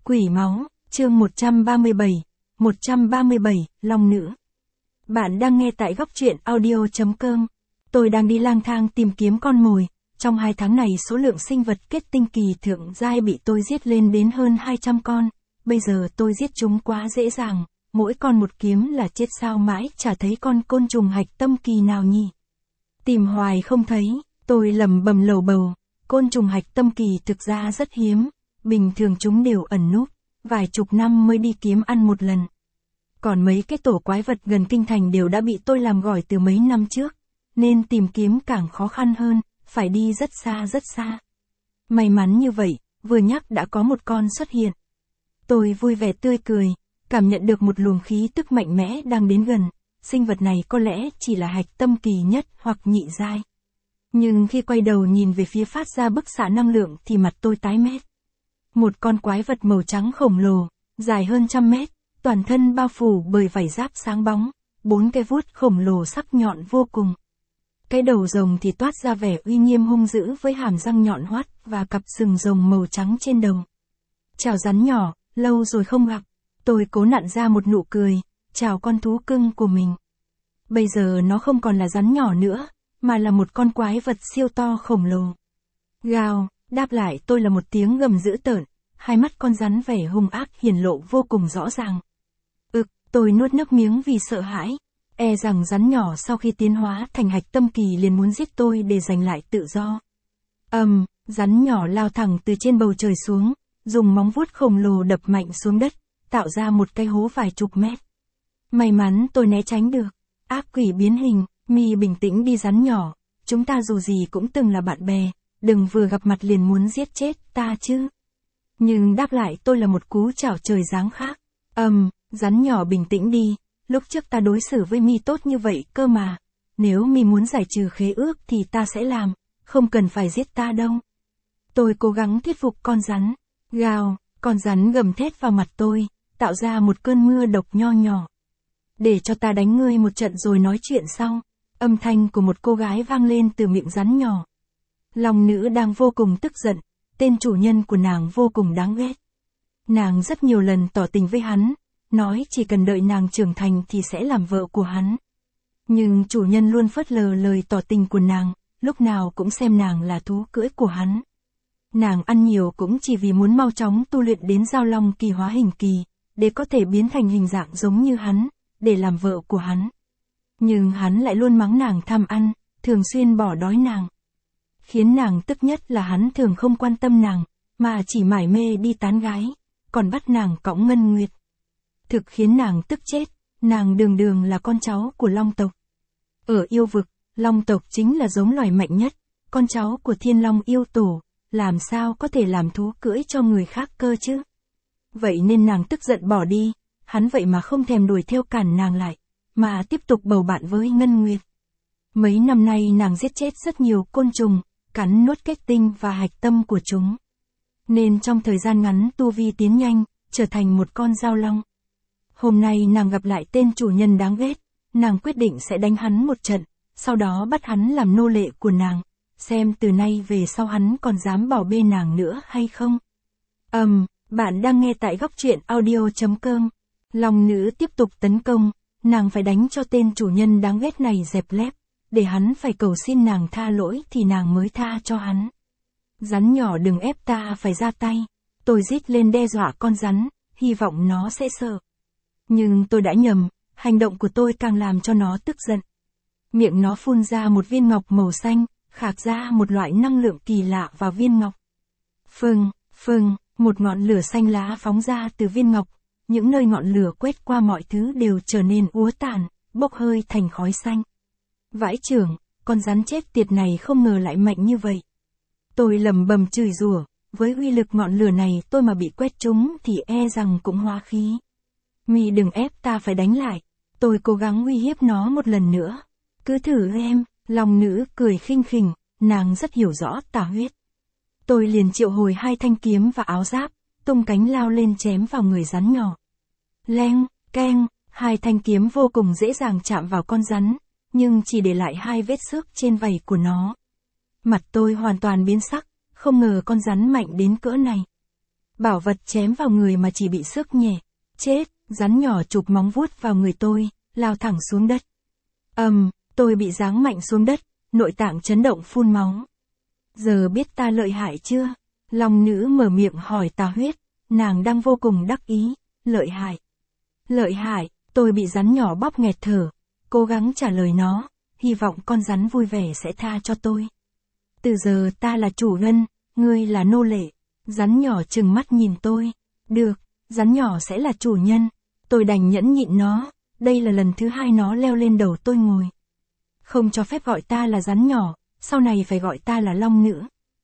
Quỷ máu, chương 137, Long nữ. Bạn đang nghe tại góc truyện audio.com. Tôi đang đi lang thang tìm kiếm con mồi. Trong 2 tháng này số lượng sinh vật kết tinh kỳ thượng giai bị tôi giết lên đến hơn 200 con. Bây giờ tôi giết chúng quá dễ dàng, mỗi con một kiếm là chết sao mãi chả thấy con côn trùng hạch tâm kỳ nào nhỉ. Tìm hoài không thấy, tôi lẩm bẩm lầu bầu, côn trùng hạch tâm kỳ thực ra rất hiếm, bình thường chúng đều ẩn núp, vài chục năm mới đi kiếm ăn một lần. Còn mấy cái tổ quái vật gần kinh thành đều đã bị tôi làm gỏi từ mấy năm trước, nên tìm kiếm càng khó khăn hơn, phải đi rất xa rất xa. May mắn như vậy, vừa nhắc đã có một con xuất hiện. Tôi vui vẻ tươi cười, cảm nhận được một luồng khí tức mạnh mẽ đang đến gần, sinh vật này có lẽ chỉ là hạch tâm kỳ nhất hoặc nhị giai. Nhưng khi quay đầu nhìn về phía phát ra bức xạ năng lượng thì mặt tôi tái mét. Một con quái vật màu trắng khổng lồ, dài hơn 100 mét, toàn thân bao phủ bởi vảy giáp sáng bóng, 4 cái vuốt khổng lồ sắc nhọn vô cùng. Cái đầu rồng thì toát ra vẻ uy nghiêm hung dữ với hàm răng nhọn hoắt và cặp sừng rồng màu trắng trên đầu. Chào rắn nhỏ, lâu rồi không gặp. Tôi cố nặn ra một nụ cười, chào con thú cưng của mình. Bây giờ nó không còn là rắn nhỏ nữa, mà là một con quái vật siêu to khổng lồ. Gào, đáp lại tôi là một tiếng gầm dữ tợn, hai mắt con rắn vẻ hung ác hiển lộ vô cùng rõ ràng. Tôi nuốt nước miếng vì sợ hãi, e rằng rắn nhỏ sau khi tiến hóa thành hạch tâm kỳ liền muốn giết tôi để giành lại tự do. Rắn nhỏ lao thẳng từ trên bầu trời xuống, dùng móng vuốt khổng lồ đập mạnh xuống đất, tạo ra một cái hố vài chục mét. May mắn tôi né tránh được. Ác quỷ biến hình, mi bình tĩnh đi rắn nhỏ, chúng ta dù gì cũng từng là bạn bè, đừng vừa gặp mặt liền muốn giết chết ta chứ. Nhưng đáp lại tôi là một cú chảo trời giáng khác. Rắn nhỏ bình tĩnh đi, lúc trước ta đối xử với mi tốt như vậy cơ mà, nếu mi muốn giải trừ khế ước thì ta sẽ làm, không cần phải giết ta đâu. Tôi cố gắng thuyết phục con rắn. Gào, con rắn gầm thét vào mặt tôi, tạo ra một cơn mưa độc nho nhỏ. Để cho ta đánh ngươi một trận rồi nói chuyện sau. Âm thanh của một cô gái vang lên từ miệng rắn nhỏ. Long nữ đang vô cùng tức giận, tên chủ nhân của nàng vô cùng đáng ghét. Nàng rất nhiều lần tỏ tình với hắn, nói chỉ cần đợi nàng trưởng thành thì sẽ làm vợ của hắn. Nhưng chủ nhân luôn phớt lờ lời tỏ tình của nàng, lúc nào cũng xem nàng là thú cưỡi của hắn. Nàng ăn nhiều cũng chỉ vì muốn mau chóng tu luyện đến giao long kỳ hóa hình kỳ, để có thể biến thành hình dạng giống như hắn, để làm vợ của hắn. Nhưng hắn lại luôn mắng nàng tham ăn, thường xuyên bỏ đói nàng. Khiến nàng tức nhất là hắn thường không quan tâm nàng, mà chỉ mải mê đi tán gái, còn bắt nàng cõng ngân nguyệt. Thực khiến nàng tức chết, nàng đường đường là con cháu của long tộc. Ở yêu vực, long tộc chính là giống loài mạnh nhất, con cháu của thiên long yêu tổ, làm sao có thể làm thú cưỡi cho người khác cơ chứ. Vậy nên nàng tức giận bỏ đi, hắn vậy mà không thèm đuổi theo cản nàng lại, mà tiếp tục bầu bạn với Ngân Nguyệt. Mấy năm nay nàng giết chết rất nhiều côn trùng, cắn nuốt kết tinh và hạch tâm của chúng. Nên trong thời gian ngắn tu vi tiến nhanh, trở thành một con giao long. Hôm nay nàng gặp lại tên chủ nhân đáng ghét, nàng quyết định sẽ đánh hắn một trận, sau đó bắt hắn làm nô lệ của nàng, xem từ nay về sau hắn còn dám bỏ bê nàng nữa hay không. Bạn đang nghe tại góc truyện audio.com. Long nữ tiếp tục tấn công, nàng phải đánh cho tên chủ nhân đáng ghét này dẹp lép, để hắn phải cầu xin nàng tha lỗi thì nàng mới tha cho hắn. Rắn nhỏ đừng ép ta phải ra tay, tôi rít lên đe dọa con rắn, hy vọng nó sẽ sợ. Nhưng tôi đã nhầm, hành động của tôi càng làm cho nó tức giận. Miệng nó phun ra một viên ngọc màu xanh, khạc ra một loại năng lượng kỳ lạ vào viên ngọc. Phừng, một ngọn lửa xanh lá phóng ra từ viên ngọc, những nơi ngọn lửa quét qua mọi thứ đều trở nên úa tàn, bốc hơi thành khói xanh. Vãi chưởng, con rắn chết tiệt này không ngờ lại mạnh như vậy. Tôi lầm bầm chửi rủa, với uy lực ngọn lửa này tôi mà bị quét trúng thì e rằng cũng hóa khí. Mi đừng ép ta phải đánh lại, tôi cố gắng uy hiếp nó một lần nữa. Cứ thử em, long nữ cười khinh khỉnh, nàng rất hiểu rõ tà huyết. Tôi liền triệu hồi 2 thanh kiếm và áo giáp, tung cánh lao lên chém vào người rắn nhỏ. Leng, keng, 2 thanh kiếm vô cùng dễ dàng chạm vào con rắn, nhưng chỉ để lại 2 vết xước trên vảy của nó. Mặt tôi hoàn toàn biến sắc, không ngờ con rắn mạnh đến cỡ này. Bảo vật chém vào người mà chỉ bị xước nhẹ. Chết, rắn nhỏ chụp móng vuốt vào người tôi, lao thẳng xuống đất. Tôi bị giáng mạnh xuống đất, nội tạng chấn động phun máu. Giờ biết ta lợi hại chưa? Long nữ mở miệng hỏi Tà Huyết, nàng đang vô cùng đắc ý, lợi hại. Lợi hại, tôi bị rắn nhỏ bóp nghẹt thở, cố gắng trả lời nó, hy vọng con rắn vui vẻ sẽ tha cho tôi. Từ giờ ta là chủ nhân, ngươi là nô lệ. Rắn nhỏ trừng mắt nhìn tôi. Được, rắn nhỏ sẽ là chủ nhân. Tôi đành nhẫn nhịn nó, đây là lần thứ 2 nó leo lên đầu tôi ngồi. Không cho phép gọi ta là rắn nhỏ, sau này phải gọi ta là long nữ.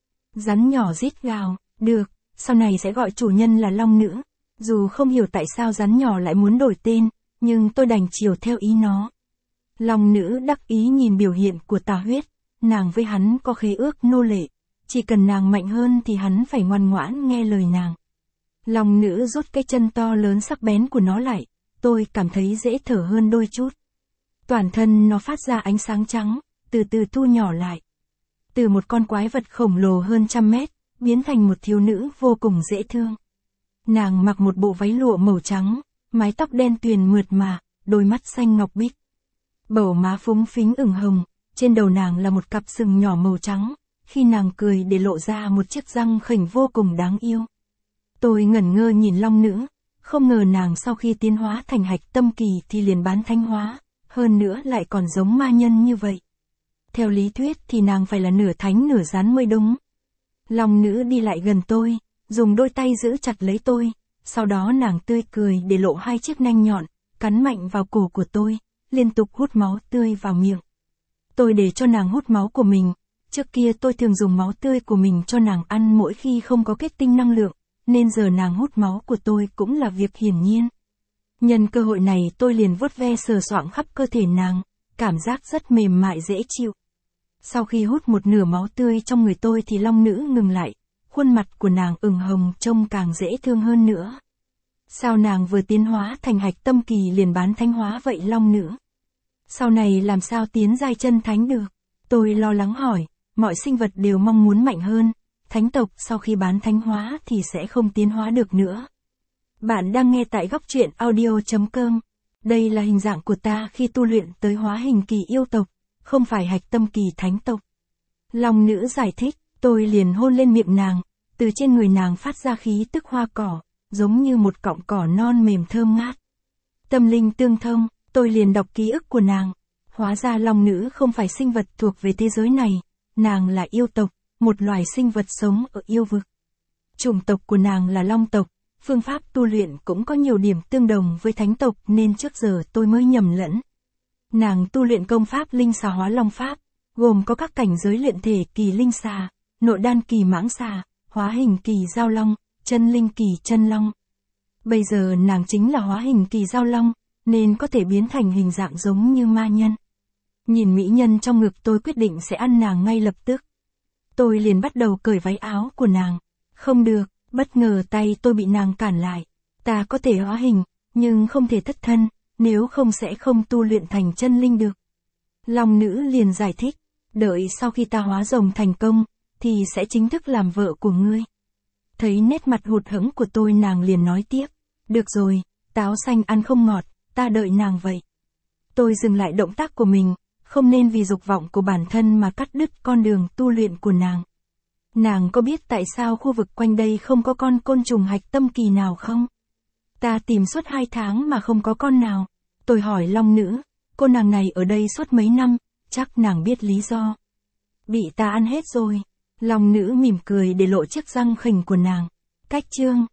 Rắn nhỏ rít gào, được, sau này sẽ gọi chủ nhân là long nữ. Dù không hiểu tại sao rắn nhỏ lại muốn đổi tên, nhưng tôi đành chiều theo ý nó. Long nữ đắc ý nhìn biểu hiện của Tà Huyết, nàng với hắn có khế ước nô lệ, chỉ cần nàng mạnh hơn thì hắn phải ngoan ngoãn nghe lời nàng. Long nữ rút cái chân to lớn sắc bén của nó lại, tôi cảm thấy dễ thở hơn đôi chút. Toàn thân nó phát ra ánh sáng trắng, từ từ thu nhỏ lại. Từ một con quái vật khổng lồ hơn 100 mét, biến thành một thiếu nữ vô cùng dễ thương. Nàng mặc một bộ váy lụa màu trắng, mái tóc đen tuyền mượt mà, đôi mắt xanh ngọc bích. Bầu má phúng phính ửng hồng, trên đầu nàng là một cặp sừng nhỏ màu trắng, khi nàng cười để lộ ra một chiếc răng khểnh vô cùng đáng yêu. Tôi ngẩn ngơ nhìn long nữ, không ngờ nàng sau khi tiến hóa thành hạch tâm kỳ thì liền bán thánh hóa, hơn nữa lại còn giống ma nhân như vậy. Theo lý thuyết thì nàng phải là nửa thánh nửa rắn mới đúng. Long nữ đi lại gần tôi, dùng đôi tay giữ chặt lấy tôi, sau đó nàng tươi cười để lộ 2 chiếc nanh nhọn, cắn mạnh vào cổ của tôi, liên tục hút máu tươi vào miệng. Tôi để cho nàng hút máu của mình, trước kia tôi thường dùng máu tươi của mình cho nàng ăn mỗi khi không có kết tinh năng lượng, nên giờ nàng hút máu của tôi cũng là việc hiển nhiên. Nhân cơ hội này tôi liền vuốt ve sờ soạng khắp cơ thể nàng, cảm giác rất mềm mại dễ chịu. Sau khi hút một nửa máu tươi trong người tôi thì long nữ ngừng lại, khuôn mặt của nàng ửng hồng trông càng dễ thương hơn nữa. Sao nàng vừa tiến hóa thành hạch tâm kỳ liền bán thánh hóa vậy long nữ? Sau này làm sao tiến giai chân thánh được? Tôi lo lắng hỏi, mọi sinh vật đều mong muốn mạnh hơn, thánh tộc sau khi bán thánh hóa thì sẽ không tiến hóa được nữa. Bạn đang nghe tại góc truyện audio.com. Đây là hình dạng của ta khi tu luyện tới hóa hình kỳ yêu tộc, không phải hạch tâm kỳ thánh tộc. Long nữ giải thích, tôi liền hôn lên miệng nàng, từ trên người nàng phát ra khí tức hoa cỏ, giống như một cọng cỏ non mềm thơm ngát. Tâm linh tương thông, tôi liền đọc ký ức của nàng. Hóa ra long nữ không phải sinh vật thuộc về thế giới này, nàng là yêu tộc, một loài sinh vật sống ở yêu vực. Chủng tộc của nàng là long tộc, phương pháp tu luyện cũng có nhiều điểm tương đồng với thánh tộc nên trước giờ tôi mới nhầm lẫn. Nàng tu luyện công pháp linh xà hóa long pháp, gồm có các cảnh giới luyện thể kỳ linh xà, nội đan kỳ mãng xà, hóa hình kỳ giao long, chân linh kỳ chân long. Bây giờ nàng chính là hóa hình kỳ giao long, nên có thể biến thành hình dạng giống như ma nhân. Nhìn mỹ nhân trong ngực tôi quyết định sẽ ăn nàng ngay lập tức. Tôi liền bắt đầu cởi váy áo của nàng. Không được, bất ngờ tay tôi bị nàng cản lại. Ta có thể hóa hình, nhưng không thể thất thân, nếu không sẽ không tu luyện thành chân linh được. Long nữ liền giải thích, đợi sau khi ta hóa rồng thành công, thì sẽ chính thức làm vợ của ngươi. Thấy nét mặt hụt hẫng của tôi nàng liền nói tiếp, được rồi, táo xanh ăn không ngọt, ta đợi nàng vậy. Tôi dừng lại động tác của mình, không nên vì dục vọng của bản thân mà cắt đứt con đường tu luyện của nàng. Nàng có biết tại sao khu vực quanh đây không có con côn trùng hạch tâm kỳ nào không? Ta tìm suốt 2 tháng mà không có con nào. Tôi hỏi long nữ, cô nàng này ở đây suốt mấy năm, chắc nàng biết lý do. Bị ta ăn hết rồi. Long nữ mỉm cười để lộ chiếc răng khểnh của nàng. Cách chương